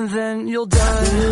and then you'll die.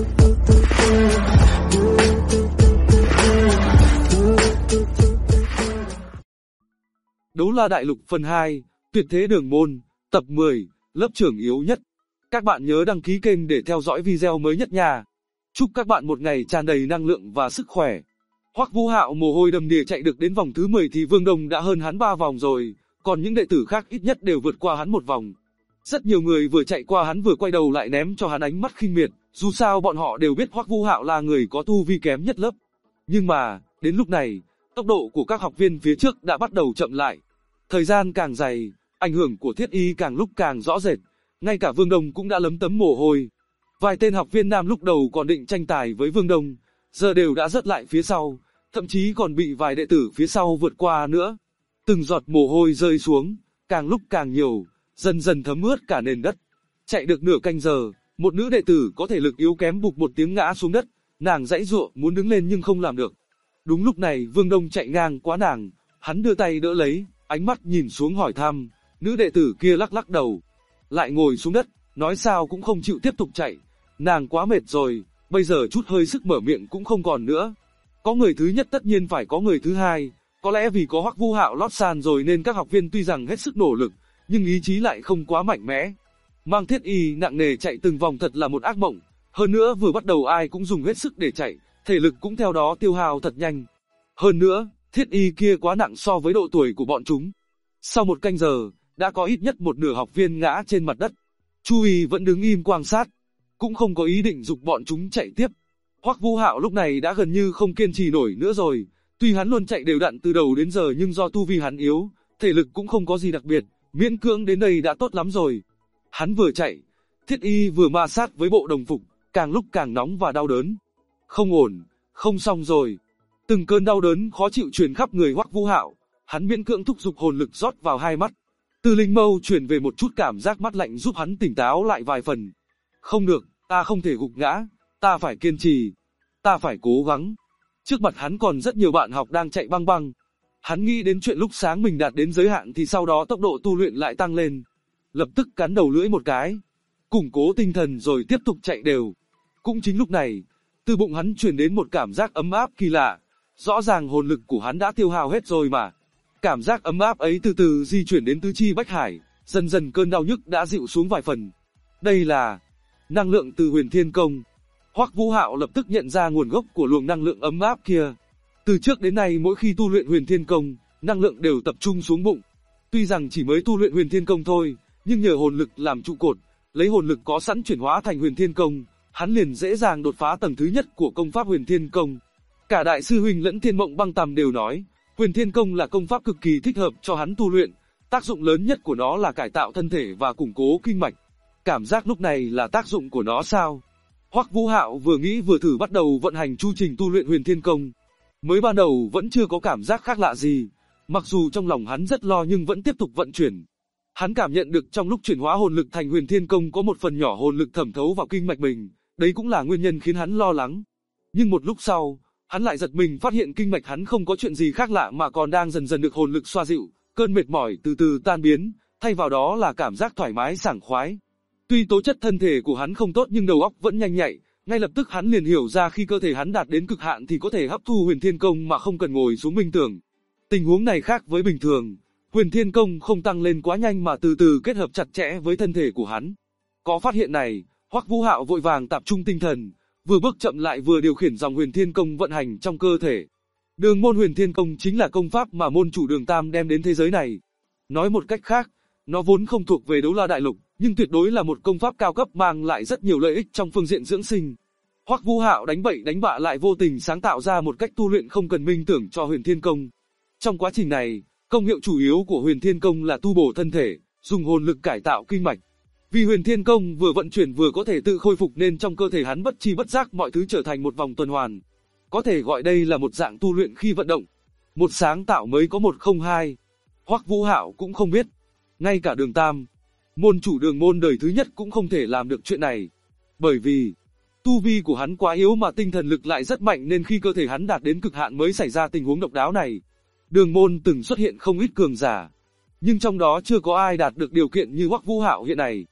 Đấu La Đại Lục phần 2, Tuyệt Thế Đường Môn, tập 10, lớp trưởng yếu nhất. Các bạn nhớ đăng ký kênh để theo dõi video mới nhất nha. Chúc các bạn một ngày tràn đầy năng lượng và sức khỏe. Hoắc Vũ Hạo mồ hôi đầm đìa chạy được đến vòng thứ 10 thì Vương Đông đã hơn hắn 3 vòng rồi, còn những đệ tử khác ít nhất đều vượt qua hắn một vòng. Rất nhiều người vừa chạy qua hắn vừa quay đầu lại ném cho hắn ánh mắt khinh miệt, dù sao bọn họ đều biết Hoắc Vũ Hạo là người có tu vi kém nhất lớp. Nhưng mà, đến lúc này, tốc độ của các học viên phía trước đã bắt đầu chậm lại. Thời gian càng dài, ảnh hưởng của Thiết Y càng lúc càng rõ rệt, ngay cả Vương Đông cũng đã lấm tấm mồ hôi. Vài tên học viên nam lúc đầu còn định tranh tài với Vương Đông, giờ đều đã rớt lại phía sau, thậm chí còn bị vài đệ tử phía sau vượt qua nữa. Từng giọt mồ hôi rơi xuống, càng lúc càng nhiều, dần dần thấm ướt cả nền đất. Chạy được nửa canh giờ, một nữ đệ tử có thể lực yếu kém bụp một tiếng ngã xuống đất, nàng giãy giụa muốn đứng lên nhưng không làm được. Đúng lúc này Vương Đông chạy ngang qua nàng, hắn đưa tay đỡ lấy, ánh mắt nhìn xuống hỏi thăm, nữ đệ tử kia lắc lắc đầu, lại ngồi xuống đất, nói sao cũng không chịu tiếp tục chạy. Nàng quá mệt rồi, bây giờ chút hơi sức mở miệng cũng không còn nữa. Có người thứ nhất tất nhiên phải có người thứ hai, có lẽ vì có Hoắc Vũ Hạo lót sàn rồi nên các học viên tuy rằng hết sức nỗ lực, nhưng ý chí lại không quá mạnh mẽ. Mang Thiết Y nặng nề chạy từng vòng thật là một ác mộng, hơn nữa vừa bắt đầu ai cũng dùng hết sức để chạy, thể lực cũng theo đó tiêu hao thật nhanh. Hơn nữa, Thiết Y kia quá nặng so với độ tuổi của bọn chúng. Sau một canh giờ, đã có ít nhất một nửa học viên ngã trên mặt đất. Chu Y vẫn đứng im quan sát, cũng không có ý định dục bọn chúng chạy tiếp. Hoắc Vũ Hạo lúc này đã gần như không kiên trì nổi nữa rồi, tuy hắn luôn chạy đều đặn từ đầu đến giờ nhưng do tu vi hắn yếu, thể lực cũng không có gì đặc biệt, miễn cưỡng đến đây đã tốt lắm rồi. Hắn vừa chạy, Thiết Y vừa ma sát với bộ đồng phục, càng lúc càng nóng và đau đớn. Không ổn, không xong rồi. Từng cơn đau đớn khó chịu truyền khắp người Hoắc Vũ Hạo, hắn miễn cưỡng thúc giục hồn lực rót vào hai mắt. Từ linh mâu truyền về một chút cảm giác mát lạnh giúp hắn tỉnh táo lại vài phần. Không được, ta không thể gục ngã, ta phải kiên trì, ta phải cố gắng. Trước mặt hắn còn rất nhiều bạn học đang chạy băng băng. Hắn nghĩ đến chuyện lúc sáng mình đạt đến giới hạn thì sau đó tốc độ tu luyện lại tăng lên. Lập tức cắn đầu lưỡi một cái, củng cố tinh thần rồi tiếp tục chạy đều. Cũng chính lúc này, từ bụng hắn truyền đến một cảm giác ấm áp kỳ lạ. Rõ ràng hồn lực của hắn đã tiêu hao hết rồi mà. Cảm giác ấm áp ấy từ từ di chuyển đến tứ chi bách hải, dần dần cơn đau nhức đã dịu xuống vài phần. Đây là năng lượng từ Huyền Thiên Công. Hoắc Vũ Hạo lập tức nhận ra nguồn gốc của luồng năng lượng ấm áp kia. Từ trước đến nay mỗi khi tu luyện Huyền Thiên Công, năng lượng đều tập trung xuống bụng. Tuy rằng chỉ mới tu luyện Huyền Thiên Công thôi, nhưng nhờ hồn lực làm trụ cột, lấy hồn lực có sẵn chuyển hóa thành Huyền Thiên Công, hắn liền dễ dàng đột phá tầng thứ nhất của công pháp Huyền Thiên Công. Cả đại sư huynh lẫn Thiên Mộng Băng Tầm đều nói, Huyền Thiên Công là công pháp cực kỳ thích hợp cho hắn tu luyện, tác dụng lớn nhất của nó là cải tạo thân thể và củng cố kinh mạch. Cảm giác lúc này là tác dụng của nó sao? Hoắc Vũ Hạo vừa nghĩ vừa thử bắt đầu vận hành chu trình tu luyện Huyền Thiên Công. Mới ban đầu vẫn chưa có cảm giác khác lạ gì, mặc dù trong lòng hắn rất lo nhưng vẫn tiếp tục vận chuyển. Hắn cảm nhận được trong lúc chuyển hóa hồn lực thành Huyền Thiên Công có một phần nhỏ hồn lực thẩm thấu vào kinh mạch mình, đấy cũng là nguyên nhân khiến hắn lo lắng. Nhưng một lúc sau, hắn lại giật mình phát hiện kinh mạch hắn không có chuyện gì khác lạ mà còn đang dần dần được hồn lực xoa dịu, cơn mệt mỏi từ từ tan biến, thay vào đó là cảm giác thoải mái sảng khoái. Tuy tố chất thân thể của hắn không tốt nhưng đầu óc vẫn nhanh nhạy, ngay lập tức hắn liền hiểu ra khi cơ thể hắn đạt đến cực hạn thì có thể hấp thu Huyền Thiên Công mà không cần ngồi xuống minh tưởng. Tình huống này khác với bình thường, Huyền Thiên Công không tăng lên quá nhanh mà từ từ kết hợp chặt chẽ với thân thể của hắn. Có phát hiện này, Hoắc Vũ Hạo vội vàng tập trung tinh thần, vừa bước chậm lại vừa điều khiển dòng Huyền Thiên Công vận hành trong cơ thể. Đường môn Huyền Thiên Công chính là công pháp mà môn chủ Đường Tam đem đến thế giới này. Nói một cách khác, nó vốn không thuộc về Đấu La Đại Lục, nhưng tuyệt đối là một công pháp cao cấp mang lại rất nhiều lợi ích trong phương diện dưỡng sinh. Hoắc Vũ Hạo đánh bậy đánh bạ lại vô tình sáng tạo ra một cách tu luyện không cần minh tưởng cho Huyền Thiên Công. Trong quá trình này, công hiệu chủ yếu của Huyền Thiên Công là tu bổ thân thể, dùng hồn lực cải tạo kinh mạch. Vì Huyền Thiên Công vừa vận chuyển vừa có thể tự khôi phục nên trong cơ thể hắn bất chi bất giác mọi thứ trở thành một vòng tuần hoàn. Có thể gọi đây là một dạng tu luyện khi vận động. Một sáng tạo mới có một không hai. Hoắc Vũ Hạo cũng không biết. Ngay cả Đường Tam, môn chủ Đường môn đời thứ nhất cũng không thể làm được chuyện này. Bởi vì, tu vi của hắn quá yếu mà tinh thần lực lại rất mạnh nên khi cơ thể hắn đạt đến cực hạn mới xảy ra tình huống độc đáo này. Đường môn từng xuất hiện không ít cường giả, nhưng trong đó chưa có ai đạt được điều kiện như Hoắc Vũ Hạo hiện nay.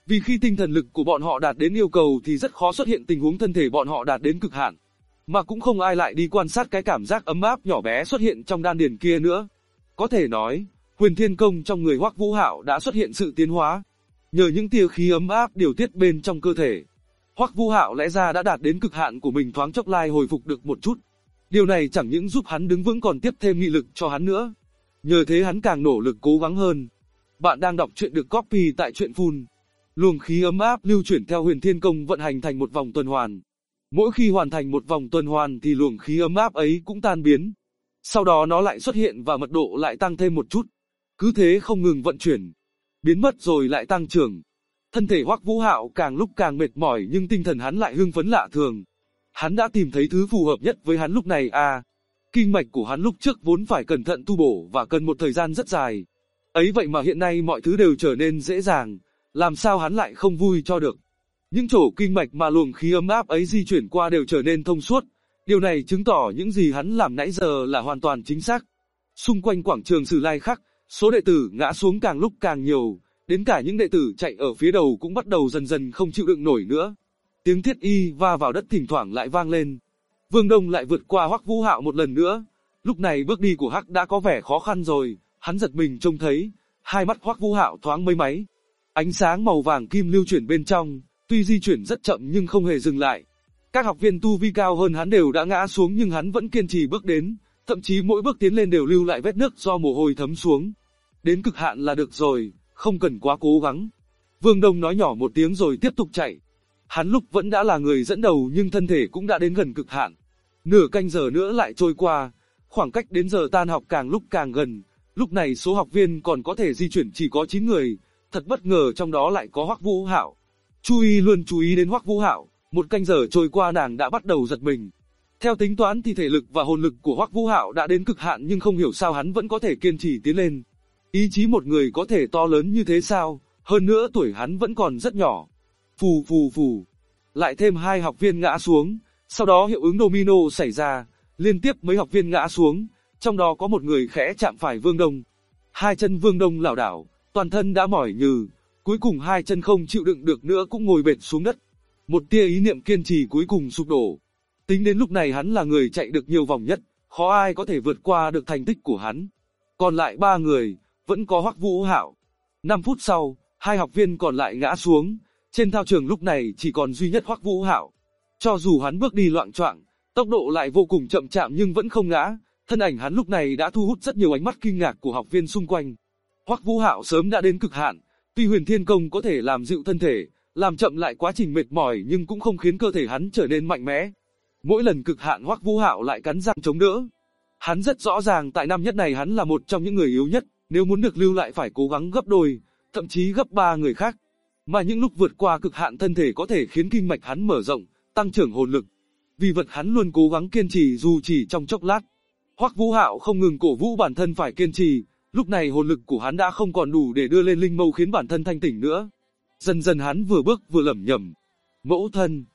Vì khi tinh thần lực của bọn họ đạt đến yêu cầu thì rất khó xuất hiện tình huống thân thể bọn họ đạt đến cực hạn. Mà cũng không ai lại đi quan sát cái cảm giác ấm áp nhỏ bé xuất hiện trong đan điền kia nữa. Có thể nói, Huyền Thiên Công trong người Hoắc Vũ Hạo đã xuất hiện sự tiến hóa. Nhờ những tia khí ấm áp điều tiết bên trong cơ thể, Hoắc Vũ Hạo lẽ ra đã đạt đến cực hạn của mình, thoáng chốc lai hồi phục được một chút. Điều này chẳng những giúp hắn đứng vững còn tiếp thêm nghị lực cho hắn nữa. Nhờ thế hắn càng nỗ lực cố gắng hơn. Bạn đang đọc truyện được copy tại truyện Full. Luồng khí ấm áp lưu chuyển theo Huyền Thiên Công vận hành thành một vòng tuần hoàn. Mỗi khi hoàn thành một vòng tuần hoàn thì luồng khí ấm áp ấy cũng tan biến. Sau đó nó lại xuất hiện và mật độ lại tăng thêm một chút. Cứ thế không ngừng vận chuyển. Biến mất rồi lại tăng trưởng. Thân thể Hoắc Vũ Hạo càng lúc càng mệt mỏi nhưng tinh thần hắn lại hưng phấn lạ thường. Hắn đã tìm thấy thứ phù hợp nhất với hắn lúc này à. Kinh mạch của hắn lúc trước vốn phải cẩn thận tu bổ và cần một thời gian rất dài. Ấy vậy mà hiện nay mọi thứ đều trở nên dễ dàng. Làm sao hắn lại không vui cho được. Những chỗ kinh mạch mà luồng khí ấm áp ấy di chuyển qua đều trở nên thông suốt. Điều này chứng tỏ những gì hắn làm nãy giờ là hoàn toàn chính xác. Xung quanh quảng trường Sử Lai Khắc, số đệ tử ngã xuống càng lúc càng nhiều. Đến cả những đệ tử chạy ở phía đầu cũng bắt đầu dần dần không chịu đựng nổi nữa. Tiếng thiết y va vào đất thỉnh thoảng lại vang lên. Vương Đông lại vượt qua Hoắc Vũ Hạo một lần nữa. Lúc này bước đi của Hắc đã có vẻ khó khăn rồi. Hắn giật mình trông thấy, hai mắt Hoắc Vũ Hạo thoáng mây máy. Ánh sáng màu vàng kim lưu chuyển bên trong, tuy di chuyển rất chậm nhưng không hề dừng lại. Các học viên tu vi cao hơn hắn đều đã ngã xuống nhưng hắn vẫn kiên trì bước đến, thậm chí mỗi bước tiến lên đều lưu lại vết nước do mồ hôi thấm xuống. Đến cực hạn là được rồi, không cần quá cố gắng. Vương Đông nói nhỏ một tiếng rồi tiếp tục chạy. Hắn lúc vẫn đã là người dẫn đầu nhưng thân thể cũng đã đến gần cực hạn. Nửa canh giờ nữa lại trôi qua, khoảng cách đến giờ tan học càng lúc càng gần. Lúc này số học viên còn có thể di chuyển chỉ có 9 người, thật bất ngờ trong đó lại có Hoắc Vũ Hạo. Chu Y luôn chú ý đến Hoắc Vũ Hạo, một canh giờ trôi qua nàng đã bắt đầu giật mình. Theo tính toán thì thể lực và hồn lực của Hoắc Vũ Hạo đã đến cực hạn nhưng không hiểu sao hắn vẫn có thể kiên trì tiến lên. Ý chí một người có thể to lớn như thế sao, hơn nữa tuổi hắn vẫn còn rất nhỏ. Phù phù phù. Lại thêm 2 học viên ngã xuống, sau đó hiệu ứng domino xảy ra, liên tiếp mấy học viên ngã xuống, trong đó có một người khẽ chạm phải Vương Đông. Hai chân Vương Đông lảo đảo, toàn thân đã mỏi nhừ, cuối cùng hai chân không chịu đựng được nữa cũng ngồi bệt xuống đất. Một tia ý niệm kiên trì cuối cùng sụp đổ. Tính đến lúc này hắn là người chạy được nhiều vòng nhất, khó ai có thể vượt qua được thành tích của hắn. Còn lại 3 người, vẫn có Hoắc Vũ Hạo. 5 phút sau, 2 học viên còn lại ngã xuống, trên thao trường lúc này chỉ còn duy nhất Hoắc Vũ Hạo. Cho dù hắn bước đi loạng choạng, tốc độ lại vô cùng chậm chạm nhưng vẫn không ngã, thân ảnh hắn lúc này đã thu hút rất nhiều ánh mắt kinh ngạc của học viên xung quanh. Hoắc Vũ Hạo sớm đã đến cực hạn, tuy Huyền Thiên Công có thể làm dịu thân thể, làm chậm lại quá trình mệt mỏi nhưng cũng không khiến cơ thể hắn trở nên mạnh mẽ. Mỗi lần cực hạn Hoắc Vũ Hạo lại cắn răng chống đỡ. Hắn rất rõ ràng tại năm nhất này hắn là một trong những người yếu nhất, nếu muốn được lưu lại phải cố gắng gấp đôi, thậm chí gấp 3 người khác. Mà những lúc vượt qua cực hạn thân thể có thể khiến kinh mạch hắn mở rộng, tăng trưởng hồn lực. Vì vậy hắn luôn cố gắng kiên trì dù chỉ trong chốc lát. Hoắc Vũ Hạo không ngừng cổ vũ bản thân phải kiên trì, lúc này hồn lực của hắn đã không còn đủ để đưa lên linh mâu khiến bản thân thanh tỉnh nữa. Dần dần hắn vừa bước vừa lẩm nhẩm, mẫu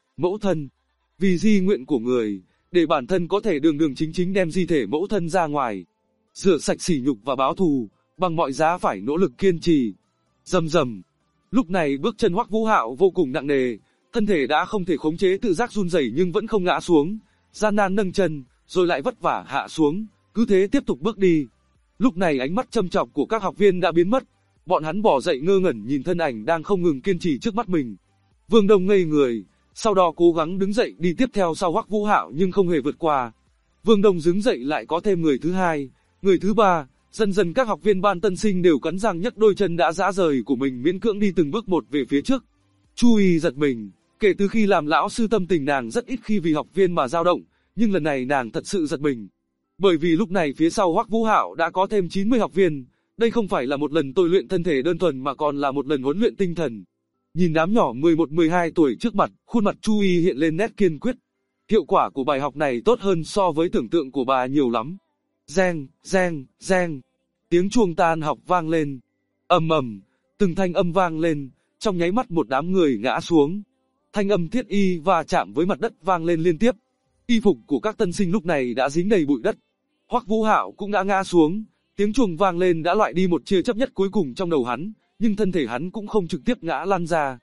thân, vì di nguyện của người, để bản thân có thể đường chính chính đem di thể mẫu thân ra ngoài, rửa sạch sỉ nhục và báo thù, bằng mọi giá phải nỗ lực kiên trì. Rầm rầm. Lúc này bước chân Hoắc Vũ Hạo vô cùng nặng nề, thân thể đã không thể khống chế tự giác run rẩy nhưng vẫn không ngã xuống, gian nan nâng chân, rồi lại vất vả hạ xuống, cứ thế tiếp tục bước đi. Lúc này ánh mắt châm chọc của các học viên đã biến mất, bọn hắn bỏ dậy ngơ ngẩn nhìn thân ảnh đang không ngừng kiên trì trước mắt mình. Vương Đông ngây người, sau đó cố gắng đứng dậy đi tiếp theo sau Hoắc Vũ Hạo nhưng không hề vượt qua. Vương Đông đứng dậy lại có thêm người thứ hai, người thứ ba, dần dần các học viên ban tân sinh đều cắn răng nhấc đôi chân đã rã rời của mình miễn cưỡng đi từng bước một về phía trước. Chu Y giật mình, kể từ khi làm lão sư tâm tình nàng rất ít khi vì học viên mà dao động, nhưng lần này nàng thật sự giật mình. Bởi vì lúc này phía sau Hoắc Vũ Hạo đã có thêm 90 học viên, đây không phải là một lần tôi luyện thân thể đơn thuần mà còn là một lần huấn luyện tinh thần. Nhìn đám nhỏ 11-12 tuổi trước mặt, khuôn mặt Chu Y hiện lên nét kiên quyết. Hiệu quả của bài học này tốt hơn so với tưởng tượng của bà nhiều lắm. Reng, reng, reng. Tiếng chuông tan học vang lên. Ầm ầm, từng thanh âm vang lên, trong nháy mắt một đám người ngã xuống. Thanh âm thiết y va chạm với mặt đất vang lên liên tiếp. Y phục của các tân sinh lúc này đã dính đầy bụi đất. Hoắc Vũ Hạo cũng đã ngã xuống, tiếng chuông vang lên đã loại đi một tia chấp nhất cuối cùng trong đầu hắn, nhưng thân thể hắn cũng không trực tiếp ngã lăn ra.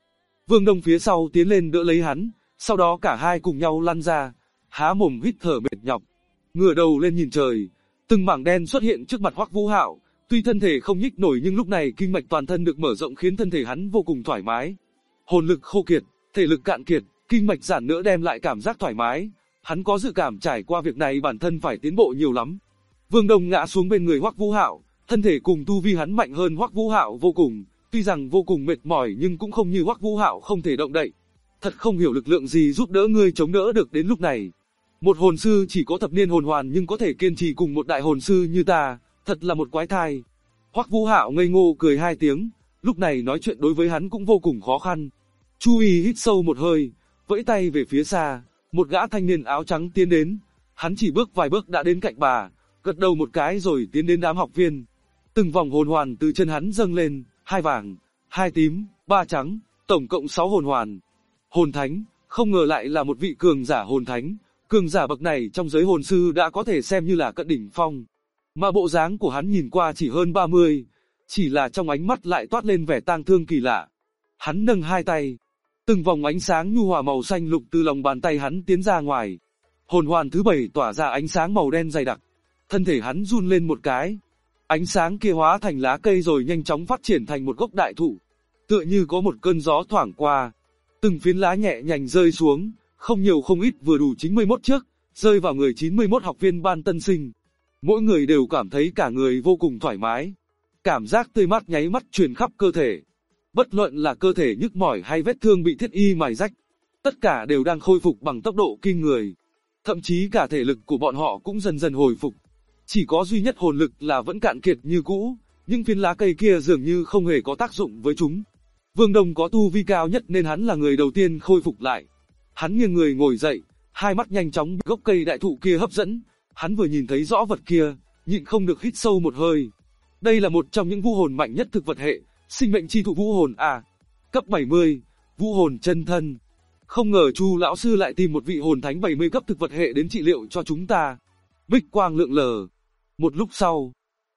Vương Đông phía sau tiến lên đỡ lấy hắn, sau đó cả hai cùng nhau lăn ra, há mồm hít thở mệt nhọc, ngửa đầu lên nhìn trời. Từng mảng đen xuất hiện trước mặt Hoắc Vũ Hạo, tuy thân thể không nhích nổi nhưng lúc này kinh mạch toàn thân được mở rộng khiến thân thể hắn vô cùng thoải mái. Hồn lực khô kiệt, thể lực cạn kiệt, kinh mạch giãn nỡ đem lại cảm giác thoải mái. Hắn có dự cảm trải qua việc này bản thân phải tiến bộ nhiều lắm. Vương Đông ngã xuống bên người Hoắc Vũ Hạo, thân thể cùng tu vi hắn mạnh hơn Hoắc Vũ Hạo vô cùng, tuy rằng vô cùng mệt mỏi nhưng cũng không như Hoắc Vũ Hạo không thể động đậy. Thật không hiểu lực lượng gì giúp đỡ ngươi chống đỡ được đến lúc này. Một hồn sư chỉ có thập niên hồn hoàn nhưng có thể kiên trì cùng một đại hồn sư như ta, thật là một quái thai. Hoắc Vũ Hạo ngây ngô cười hai tiếng, lúc này nói chuyện đối với hắn cũng vô cùng khó khăn. Chu Y hít sâu một hơi, vẫy tay về phía xa, một gã thanh niên áo trắng tiến đến, hắn chỉ bước vài bước đã đến cạnh bà, gật đầu một cái rồi tiến đến đám học viên. Từng vòng hồn hoàn từ chân hắn dâng lên, 2 vàng, 2 tím, 3 trắng, tổng cộng 6 hồn hoàn. Hồn thánh, không ngờ lại là một vị cường giả hồn thánh. Cường giả bậc này trong giới hồn sư đã có thể xem như là cận đỉnh phong. Mà bộ dáng của hắn nhìn qua chỉ hơn 30, chỉ là trong ánh mắt lại toát lên vẻ tang thương kỳ lạ. Hắn nâng hai tay, từng vòng ánh sáng nhu hòa màu xanh lục từ lòng bàn tay hắn tiến ra ngoài. Hồn hoàn thứ 7 tỏa ra ánh sáng màu đen dày đặc. Thân thể hắn run lên một cái. Ánh sáng kia hóa thành lá cây rồi nhanh chóng phát triển thành một gốc đại thụ. Tựa như có một cơn gió thoảng qua. Từng phiến lá nhẹ nhàng rơi xuống. Không nhiều không ít vừa đủ 91 chiếc, rơi vào người 91 học viên ban tân sinh. Mỗi người đều cảm thấy cả người vô cùng thoải mái. Cảm giác tươi mát nháy mắt truyền khắp cơ thể. Bất luận là cơ thể nhức mỏi hay vết thương bị thiết y mài rách, tất cả đều đang khôi phục bằng tốc độ kinh người. Thậm chí cả thể lực của bọn họ cũng dần dần hồi phục. Chỉ có duy nhất hồn lực là vẫn cạn kiệt như cũ, nhưng phiến lá cây kia dường như không hề có tác dụng với chúng. Vương Đông có tu vi cao nhất nên hắn là người đầu tiên khôi phục lại. Hắn nghiêng người ngồi dậy, hai mắt nhanh chóng bị gốc cây đại thụ kia hấp dẫn. Hắn vừa nhìn thấy rõ vật kia, nhịn không được hít sâu một hơi. Đây là một trong những vũ hồn mạnh nhất thực vật hệ, sinh mệnh chi thụ vũ hồn A. Cấp 70, vũ hồn chân thân. Không ngờ Chu lão sư lại tìm một vị hồn thánh 70 cấp thực vật hệ đến trị liệu cho chúng ta. Bích quang lượn lờ. Một lúc sau,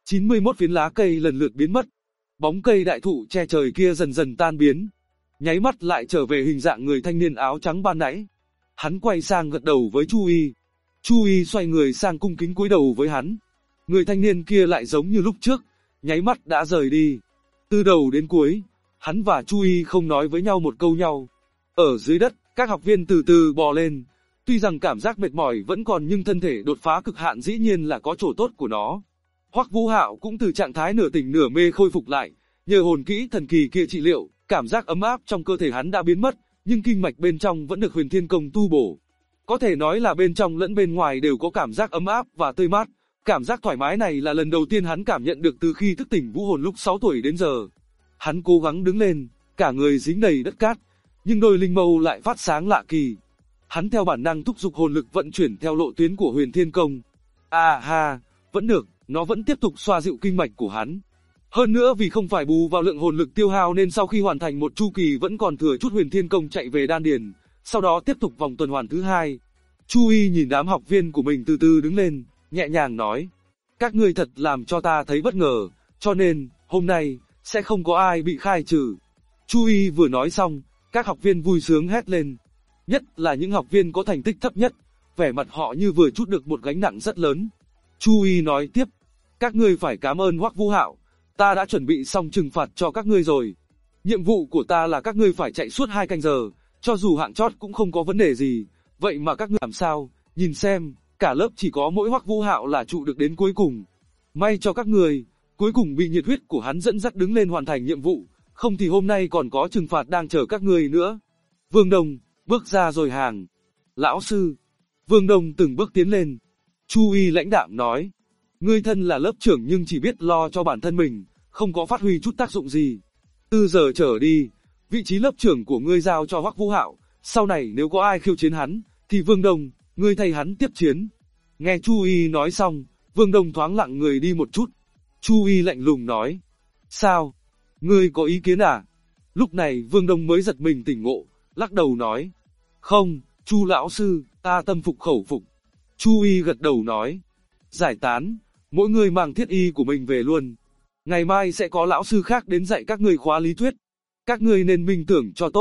91 phiến lá cây lần lượt biến mất. Bóng cây đại thụ che trời kia dần dần tan biến. Nháy mắt lại trở về hình dạng người thanh niên áo trắng ban nãy. Hắn quay sang gật đầu với Chu Y. Chu Y xoay người sang cung kính cúi đầu với hắn. Người thanh niên kia lại giống như lúc trước, nháy mắt đã rời đi. Từ đầu đến cuối, hắn và Chu Y không nói với nhau một câu nhau. Ở dưới đất, các học viên từ từ bò lên. Tuy rằng cảm giác mệt mỏi vẫn còn nhưng thân thể đột phá cực hạn dĩ nhiên là có chỗ tốt của nó. Hoắc Vũ Hạo cũng từ trạng thái nửa tỉnh nửa mê khôi phục lại, nhờ hồn kỹ thần kỳ kia trị liệu, cảm giác ấm áp trong cơ thể hắn đã biến mất, nhưng kinh mạch bên trong vẫn được Huyền Thiên Công tu bổ. Có thể nói là bên trong lẫn bên ngoài đều có cảm giác ấm áp và tươi mát. Cảm giác thoải mái này là lần đầu tiên hắn cảm nhận được từ khi thức tỉnh vũ hồn lúc 6 tuổi đến giờ. Hắn cố gắng đứng lên, cả người dính đầy đất cát, nhưng đôi linh mâu lại phát sáng lạ kỳ. Hắn theo bản năng thúc giục hồn lực vận chuyển theo lộ tuyến của Huyền Thiên Công. À ha, vẫn được, nó vẫn tiếp tục xoa dịu kinh mạch của hắn. Hơn nữa vì không phải bù vào lượng hồn lực tiêu hao nên sau khi hoàn thành một chu kỳ vẫn còn thừa chút Huyền Thiên Công chạy về đan điền, sau đó tiếp tục vòng tuần hoàn thứ hai. Chu Y nhìn đám học viên của mình từ từ đứng lên, nhẹ nhàng nói: "Các ngươi thật làm cho ta thấy bất ngờ, cho nên hôm nay sẽ không có ai bị khai trừ." Chu Y vừa nói xong, các học viên vui sướng hét lên. Nhất là những học viên có thành tích thấp nhất, vẻ mặt họ như vừa trút được một gánh nặng rất lớn. Chu Y nói tiếp: "Các ngươi phải cảm ơn Hoắc Vũ Hạo, ta đã chuẩn bị xong trừng phạt cho các ngươi rồi. Nhiệm vụ của ta là các ngươi phải chạy suốt 2 canh giờ, cho dù hạng chót cũng không có vấn đề gì. Vậy mà các ngươi làm sao? Nhìn xem, cả lớp chỉ có mỗi Hoắc Vũ Hạo là trụ được đến cuối cùng. May cho các ngươi, cuối cùng bị nhiệt huyết của hắn dẫn dắt đứng lên hoàn thành nhiệm vụ, không thì hôm nay còn có trừng phạt đang chờ các ngươi nữa." Vương Đông bước ra rồi hàng. "Lão sư." Vương Đông từng bước tiến lên. Chu Y lãnh đạm nói: "Ngươi thân là lớp trưởng nhưng chỉ biết lo cho bản thân mình, không có phát huy chút tác dụng gì. Từ giờ trở đi, vị trí lớp trưởng của ngươi giao cho Hoắc Vũ Hạo, sau này nếu có ai khiêu chiến hắn, thì Vương Đông, ngươi thay hắn tiếp chiến." Nghe Chu Y nói xong, Vương Đông thoáng lặng người đi một chút. Chu Y lạnh lùng nói: "Sao? Ngươi có ý kiến à?" Lúc này Vương Đông mới giật mình tỉnh ngộ, lắc đầu nói: "Không, Chu lão sư, ta tâm phục khẩu phục." Chu Y gật đầu nói: "Giải tán, mỗi người mang thiết y của mình về luôn. Ngày mai sẽ có lão sư khác đến dạy các ngươi khóa lý thuyết. Các ngươi nên minh tưởng cho tốt,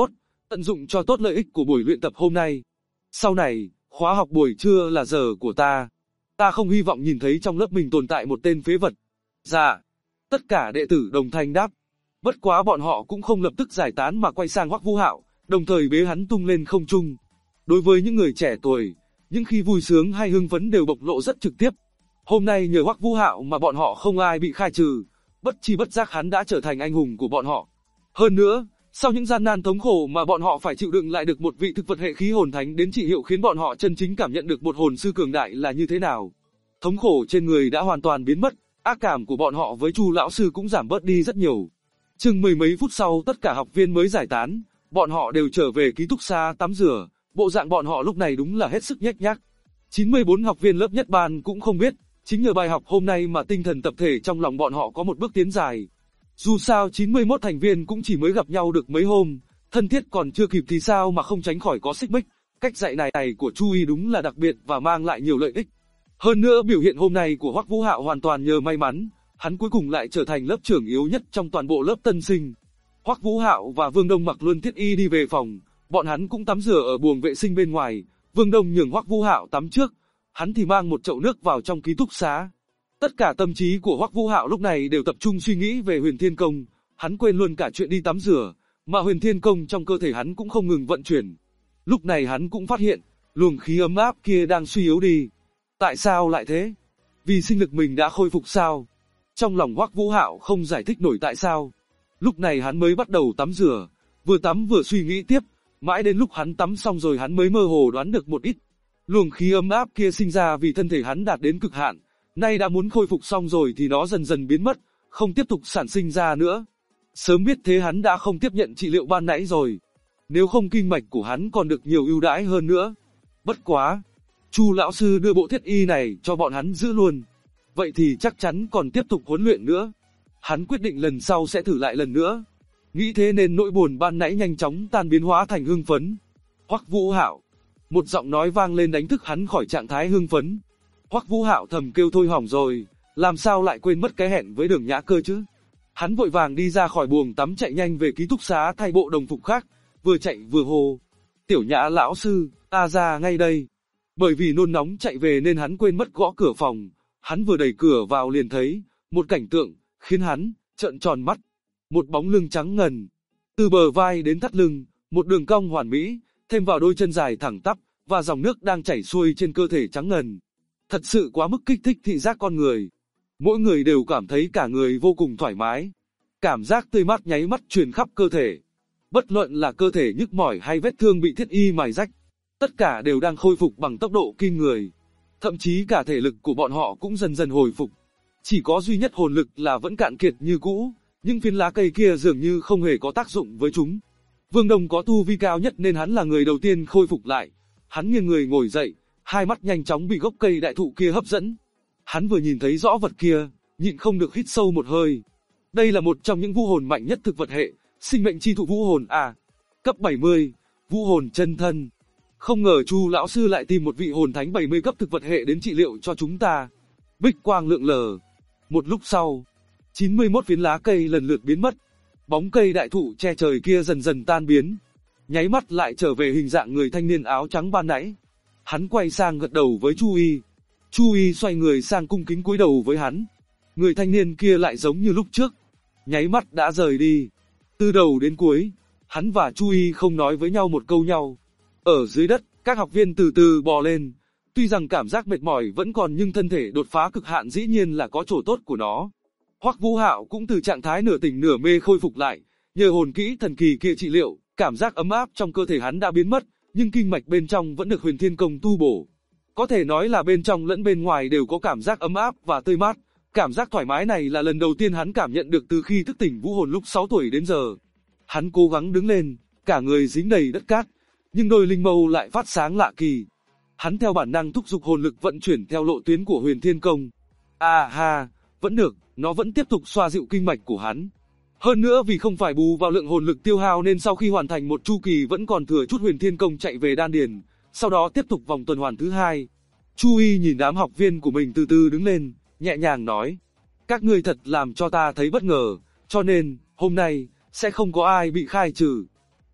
tận dụng cho tốt lợi ích của buổi luyện tập hôm nay. Sau này, khóa học buổi trưa là giờ của ta. Ta không hy vọng nhìn thấy trong lớp mình tồn tại một tên phế vật. Dạ. Tất cả đệ tử đồng thanh đáp. Bất quá bọn họ cũng không lập tức giải tán mà quay sang Hoắc Vũ Hạo, đồng thời bế hắn tung lên không trung. Đối với những người trẻ tuổi, những khi vui sướng hay hưng phấn đều bộc lộ rất trực tiếp. Hôm nay nhờ Hoắc Vũ Hạo mà bọn họ không ai bị khai trừ, bất chi bất giác hắn đã trở thành anh hùng của bọn họ. Hơn nữa, sau những gian nan thống khổ mà bọn họ phải chịu đựng lại được một vị thực vật hệ khí hồn thánh đến trị hiệu khiến bọn họ chân chính cảm nhận được một hồn sư cường đại là như thế nào. Thống khổ trên người đã hoàn toàn biến mất, ác cảm của bọn họ với Chu lão sư cũng giảm bớt đi rất nhiều. Chừng mười mấy phút sau tất cả học viên mới giải tán, bọn họ đều trở về ký túc xá tắm rửa, bộ dạng bọn họ lúc này đúng là hết sức nhếch nhác. 94 học viên lớp nhất ban cũng không biết, chính nhờ bài học hôm nay mà tinh thần tập thể trong lòng bọn họ có một bước tiến dài. Dù sao 91 thành viên cũng chỉ mới gặp nhau được mấy hôm, thân thiết còn chưa kịp thì sao mà không tránh khỏi có xích mích. Cách dạy này của Chu Y đúng là đặc biệt và mang lại nhiều lợi ích. Hơn nữa biểu hiện hôm nay của Hoắc Vũ Hạo hoàn toàn nhờ may mắn, hắn cuối cùng lại trở thành lớp trưởng yếu nhất trong toàn bộ lớp tân sinh. Hoắc Vũ Hạo và Vương Đông mặc luôn thiết y đi về phòng, bọn hắn cũng tắm rửa ở buồng vệ sinh bên ngoài. Vương Đông nhường Hoắc Vũ Hạo tắm trước, hắn thì mang một chậu nước vào trong ký túc xá. Tất cả tâm trí của Hoắc Vũ Hạo lúc này đều tập trung suy nghĩ về Huyền Thiên Công, hắn quên luôn cả chuyện đi tắm rửa, mà Huyền Thiên Công trong cơ thể hắn cũng không ngừng vận chuyển. Lúc này hắn cũng phát hiện, luồng khí ấm áp kia đang suy yếu đi. Tại sao lại thế? Vì sinh lực mình đã khôi phục sao? Trong lòng Hoắc Vũ Hạo không giải thích nổi tại sao. Lúc này hắn mới bắt đầu tắm rửa, vừa tắm vừa suy nghĩ tiếp, mãi đến lúc hắn tắm xong rồi hắn mới mơ hồ đoán được một ít. Luồng khí ấm áp kia sinh ra vì thân thể hắn đạt đến cực hạn, nay đã muốn khôi phục xong rồi thì nó dần dần biến mất, không tiếp tục sản sinh ra nữa. Sớm biết thế hắn đã không tiếp nhận trị liệu ban nãy rồi. Nếu không kinh mạch của hắn còn được nhiều ưu đãi hơn nữa. Bất quá, Chu lão sư đưa bộ thiết y này cho bọn hắn giữ luôn. Vậy thì chắc chắn còn tiếp tục huấn luyện nữa. Hắn quyết định lần sau sẽ thử lại lần nữa. Nghĩ thế nên nỗi buồn ban nãy nhanh chóng tan biến hóa thành hưng phấn. Hoắc Vũ Hạo. Một giọng nói vang lên đánh thức hắn khỏi trạng thái hưng phấn. Hoắc Vũ Hạo thầm kêu thôi hỏng rồi, làm sao lại quên mất cái hẹn với Đường Nhã Cơ chứ? Hắn vội vàng đi ra khỏi buồng tắm chạy nhanh về ký túc xá thay bộ đồng phục khác, vừa chạy vừa hô. Tiểu Nhã lão sư, ta ra ngay đây. Bởi vì nôn nóng chạy về nên hắn quên mất gõ cửa phòng, hắn vừa đẩy cửa vào liền thấy một cảnh tượng khiến hắn trợn tròn mắt. Một bóng lưng trắng ngần, từ bờ vai đến thắt lưng, một đường cong hoàn mỹ, thêm vào đôi chân dài thẳng tắp và dòng nước đang chảy xuôi trên cơ thể trắng ngần. Thật sự quá mức kích thích thị giác con người. Mỗi người đều cảm thấy cả người vô cùng thoải mái. Cảm giác tươi mát nháy mắt truyền khắp cơ thể. Bất luận là cơ thể nhức mỏi hay vết thương bị thiết y mài rách, tất cả đều đang khôi phục bằng tốc độ kinh người. Thậm chí cả thể lực của bọn họ cũng dần dần hồi phục. Chỉ có duy nhất hồn lực là vẫn cạn kiệt như cũ, những phiến lá cây kia dường như không hề có tác dụng với chúng. Vương Đông có tu vi cao nhất nên hắn là người đầu tiên khôi phục lại. Hắn nghiêng người ngồi dậy, hai mắt nhanh chóng bị gốc cây đại thụ kia hấp dẫn. Hắn vừa nhìn thấy rõ vật kia, nhịn không được hít sâu một hơi. Đây là một trong những vũ hồn mạnh nhất thực vật hệ, sinh mệnh chi thụ vũ hồn A. Cấp 70, vũ hồn chân thân. Không ngờ Chu lão sư lại tìm một vị hồn thánh 70 cấp thực vật hệ đến trị liệu cho chúng ta. Bích quang lượn lờ. Một lúc sau, 91 phiến lá cây lần lượt biến mất. Bóng cây đại thụ che trời kia dần dần tan biến. Nháy mắt lại trở về hình dạng người thanh niên áo trắng ban nãy. Hắn quay sang gật đầu với Chu Y. Chu Y xoay người sang cung kính cúi đầu với hắn. Người thanh niên kia lại giống như lúc trước. Nháy mắt đã rời đi. Từ đầu đến cuối, hắn và Chu Y không nói với nhau một câu nhau. Ở dưới đất, các học viên từ từ bò lên. Tuy rằng cảm giác mệt mỏi vẫn còn nhưng thân thể đột phá cực hạn dĩ nhiên là có chỗ tốt của nó. Hoắc Vũ Hạo cũng từ trạng thái nửa tỉnh nửa mê khôi phục lại. Nhờ hồn kỹ thần kỳ kia trị liệu, cảm giác ấm áp trong cơ thể hắn đã biến mất. Nhưng kinh mạch bên trong vẫn được Huyền Thiên Công tu bổ. Có thể nói là bên trong lẫn bên ngoài đều có cảm giác ấm áp và tươi mát. Cảm giác thoải mái này là lần đầu tiên hắn cảm nhận được từ khi thức tỉnh vũ hồn lúc 6 tuổi đến giờ. Hắn cố gắng đứng lên, cả người dính đầy đất cát, nhưng đôi linh mâu lại phát sáng lạ kỳ. Hắn theo bản năng thúc giục hồn lực vận chuyển theo lộ tuyến của Huyền Thiên Công. Vẫn được, nó vẫn tiếp tục xoa dịu kinh mạch của hắn. Hơn nữa vì không phải bù vào lượng hồn lực tiêu hao nên sau khi hoàn thành một chu kỳ vẫn còn thừa chút Huyền Thiên Công chạy về đan điền, sau đó tiếp tục vòng tuần hoàn thứ hai. Chu Y nhìn đám học viên của mình từ từ đứng lên, nhẹ nhàng nói: các ngươi thật làm cho ta thấy bất ngờ, cho nên, hôm nay, sẽ không có ai bị khai trừ.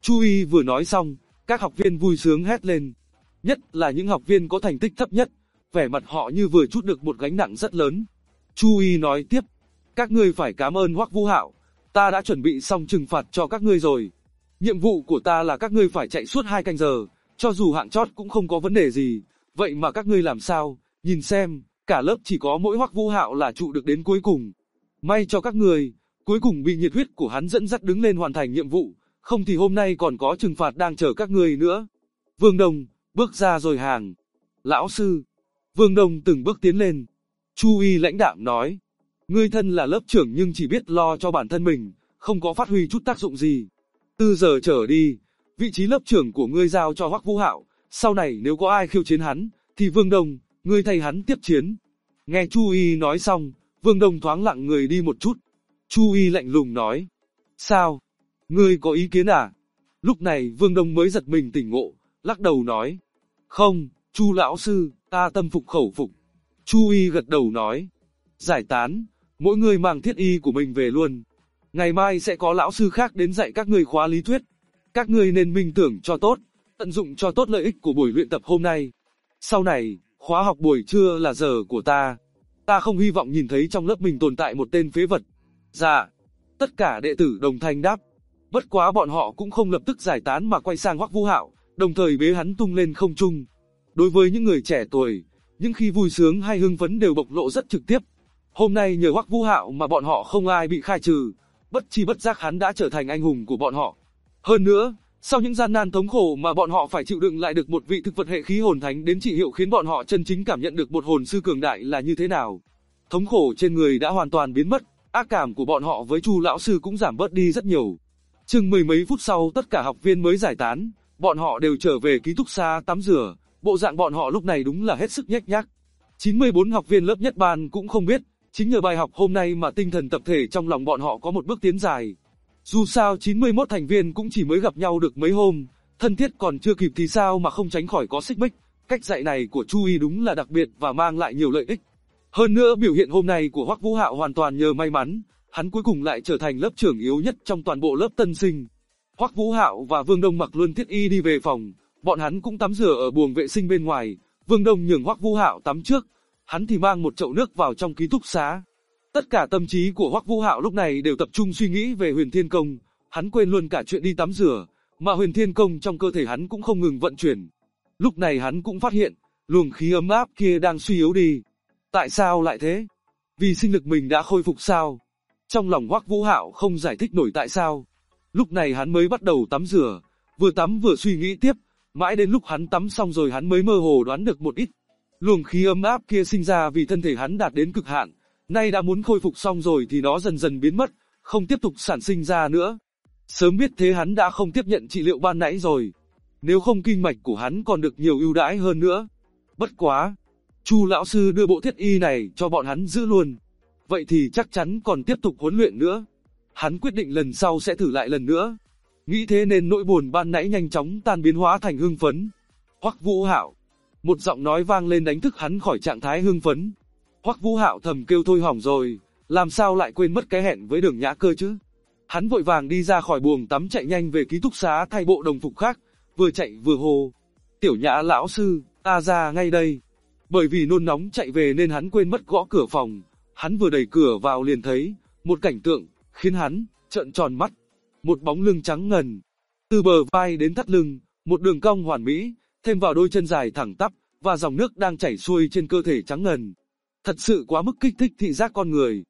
Chu Y vừa nói xong, các học viên vui sướng hét lên. Nhất là những học viên có thành tích thấp nhất, vẻ mặt họ như vừa trút được một gánh nặng rất lớn. Chu Y nói tiếp, các ngươi phải cảm ơn Hoắc Vũ Hạo, ta đã chuẩn bị xong trừng phạt cho các ngươi rồi. Nhiệm vụ của ta là các ngươi phải chạy suốt 2 canh giờ, cho dù hạng chót cũng không có vấn đề gì, vậy mà các ngươi làm sao, nhìn xem, cả lớp chỉ có mỗi Hoắc Vũ Hạo là trụ được đến cuối cùng. May cho các ngươi, cuối cùng bị nhiệt huyết của hắn dẫn dắt đứng lên hoàn thành nhiệm vụ, không thì hôm nay còn có trừng phạt đang chờ các ngươi nữa. Vương Đông, bước ra rồi hàng. Lão sư. Vương Đông từng bước tiến lên. Chu Y lãnh đạm nói, ngươi thân là lớp trưởng nhưng chỉ biết lo cho bản thân mình, không có phát huy chút tác dụng gì. Từ giờ trở đi, vị trí lớp trưởng của ngươi giao cho Hoắc Vũ Hạo, sau này nếu có ai khiêu chiến hắn, thì Vương Đông, ngươi thay hắn tiếp chiến. Nghe Chu Y nói xong, Vương Đông thoáng lặng người đi một chút. Chu Y lạnh lùng nói, sao? Ngươi có ý kiến à? Lúc này Vương Đông mới giật mình tỉnh ngộ, lắc đầu nói, không, Chu lão sư, ta tâm phục khẩu phục. Chu Y gật đầu nói, giải tán, mỗi người mang thiết y của mình về luôn. Ngày mai sẽ có lão sư khác đến dạy các ngươi khóa lý thuyết. Các ngươi nên minh tưởng cho tốt, tận dụng cho tốt lợi ích của buổi luyện tập hôm nay. Sau này, khóa học buổi trưa là giờ của ta. Ta không hy vọng nhìn thấy trong lớp mình tồn tại một tên phế vật. Dạ. Tất cả đệ tử đồng thanh đáp. Bất quá bọn họ cũng không lập tức giải tán mà quay sang Hoắc Vũ Hạo, đồng thời bế hắn tung lên không trung. Đối với những người trẻ tuổi, những khi vui sướng hay hưng phấn đều bộc lộ rất trực tiếp. Hôm nay nhờ Hoắc Vũ Hạo mà bọn họ không ai bị khai trừ, bất chi bất giác hắn đã trở thành anh hùng của bọn họ. Hơn nữa, sau những gian nan thống khổ mà bọn họ phải chịu đựng lại được một vị thực vật hệ khí hồn thánh đến trị hiệu khiến bọn họ chân chính cảm nhận được một hồn sư cường đại là như thế nào. Thống khổ trên người đã hoàn toàn biến mất, ác cảm của bọn họ với Chu lão sư cũng giảm bớt đi rất nhiều. Chừng mười mấy phút sau tất cả học viên mới giải tán, bọn họ đều trở về ký túc xá tắm rửa, bộ dạng bọn họ lúc này đúng là hết sức nhếch nhác. 94 học viên lớp nhất ban cũng không biết, chính nhờ bài học hôm nay mà tinh thần tập thể trong lòng bọn họ có một bước tiến dài. Dù sao 91 thành viên cũng chỉ mới gặp nhau được mấy hôm, thân thiết còn chưa kịp thì sao mà không tránh khỏi có xích mích. Cách dạy này của Chu Y đúng là đặc biệt và mang lại nhiều lợi ích. Hơn nữa biểu hiện hôm nay của Hoắc Vũ Hạo hoàn toàn nhờ may mắn, hắn cuối cùng lại trở thành lớp trưởng yếu nhất trong toàn bộ lớp tân sinh. Hoắc Vũ Hạo và Vương Đông mặc luôn thiết y đi về phòng, bọn hắn cũng tắm rửa ở buồng vệ sinh bên ngoài. Vương Đông nhường Hoắc Vũ Hạo tắm trước, hắn thì mang một chậu nước vào trong ký túc xá. Tất cả tâm trí của Hoắc Vũ Hạo lúc này đều tập trung suy nghĩ về Huyền Thiên Công, hắn quên luôn cả chuyện đi tắm rửa, mà Huyền Thiên Công trong cơ thể hắn cũng không ngừng vận chuyển. Lúc này hắn cũng phát hiện, luồng khí ấm áp kia đang suy yếu đi. Tại sao lại thế? Vì sinh lực mình đã khôi phục sao? Trong lòng Hoắc Vũ Hạo không giải thích nổi tại sao. Lúc này hắn mới bắt đầu tắm rửa, vừa tắm vừa suy nghĩ tiếp, mãi đến lúc hắn tắm xong rồi hắn mới mơ hồ đoán được một ít. Luồng khí ấm áp kia sinh ra vì thân thể hắn đạt đến cực hạn, nay đã muốn khôi phục xong rồi thì nó dần dần biến mất, không tiếp tục sản sinh ra nữa. Sớm biết thế hắn đã không tiếp nhận trị liệu ban nãy rồi. Nếu không kinh mạch của hắn còn được nhiều ưu đãi hơn nữa. Bất quá, Chu lão sư đưa bộ thiết y này cho bọn hắn giữ luôn. Vậy thì chắc chắn còn tiếp tục huấn luyện nữa. Hắn quyết định lần sau sẽ thử lại lần nữa. Nghĩ thế nên nỗi buồn ban nãy nhanh chóng tan biến hóa thành hưng phấn. Hoắc Vũ Hạo. Một giọng nói vang lên đánh thức hắn khỏi trạng thái hưng phấn. Hoắc Vũ Hạo thầm kêu thôi hỏng rồi, làm sao lại quên mất cái hẹn với Đường Nhã Cơ chứ? Hắn vội vàng đi ra khỏi buồng tắm chạy nhanh về ký túc xá thay bộ đồng phục khác, vừa chạy vừa hô. Tiểu Nhã lão sư, ta ra ngay đây. Bởi vì nôn nóng chạy về nên hắn quên mất gõ cửa phòng, hắn vừa đẩy cửa vào liền thấy một cảnh tượng khiến hắn trợn tròn mắt. Một bóng lưng trắng ngần, từ bờ vai đến thắt lưng, một đường cong hoàn mỹ, thêm vào đôi chân dài thẳng tắp và dòng nước đang chảy xuôi trên cơ thể trắng ngần. Thật sự quá mức kích thích thị giác con người.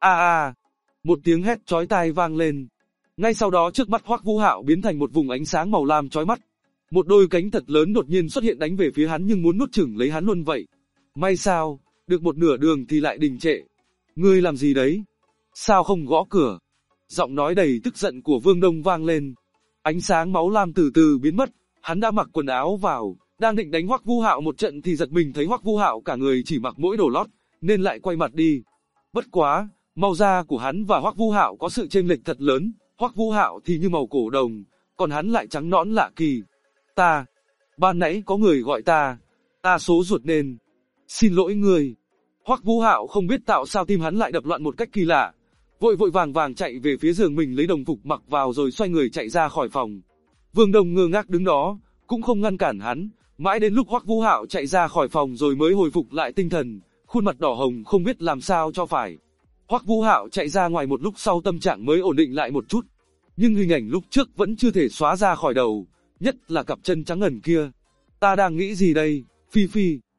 Một tiếng hét chói tai vang lên. Ngay sau đó trước mắt Hoắc Vũ Hạo biến thành một vùng ánh sáng màu lam chói mắt. Một đôi cánh thật lớn đột nhiên xuất hiện đánh về phía hắn nhưng muốn nuốt chửng lấy hắn luôn vậy. May sao, được một nửa đường thì lại đình trệ. Ngươi làm gì đấy? Sao không gõ cửa? Giọng nói đầy tức giận của Vương Đông vang lên. Ánh sáng máu lam từ từ biến mất, hắn đã mặc quần áo vào, đang định đánh Hoắc Vũ Hạo một trận thì giật mình thấy Hoắc Vũ Hạo cả người chỉ mặc mỗi đồ lót, nên lại quay mặt đi. Bất quá, màu da của hắn và Hoắc Vũ Hạo có sự chênh lệch thật lớn, Hoắc Vũ Hạo thì như màu cổ đồng, còn hắn lại trắng nõn lạ kỳ. Ban nãy có người gọi ta số ruột nên. Xin lỗi người. Hoắc Vũ Hạo không biết tạo sao tim hắn lại đập loạn một cách kỳ lạ. Vội vàng chạy về phía giường mình lấy đồng phục mặc vào rồi xoay người chạy ra khỏi phòng. Vương Đông ngơ ngác đứng đó, cũng không ngăn cản hắn, mãi đến lúc Hoắc Vũ Hạo chạy ra khỏi phòng rồi mới hồi phục lại tinh thần, khuôn mặt đỏ hồng không biết làm sao cho phải. Hoắc Vũ Hạo chạy ra ngoài một lúc sau tâm trạng mới ổn định lại một chút, nhưng hình ảnh lúc trước vẫn chưa thể xóa ra khỏi đầu, nhất là cặp chân trắng ngần kia. Ta đang nghĩ gì đây, Phi Phi?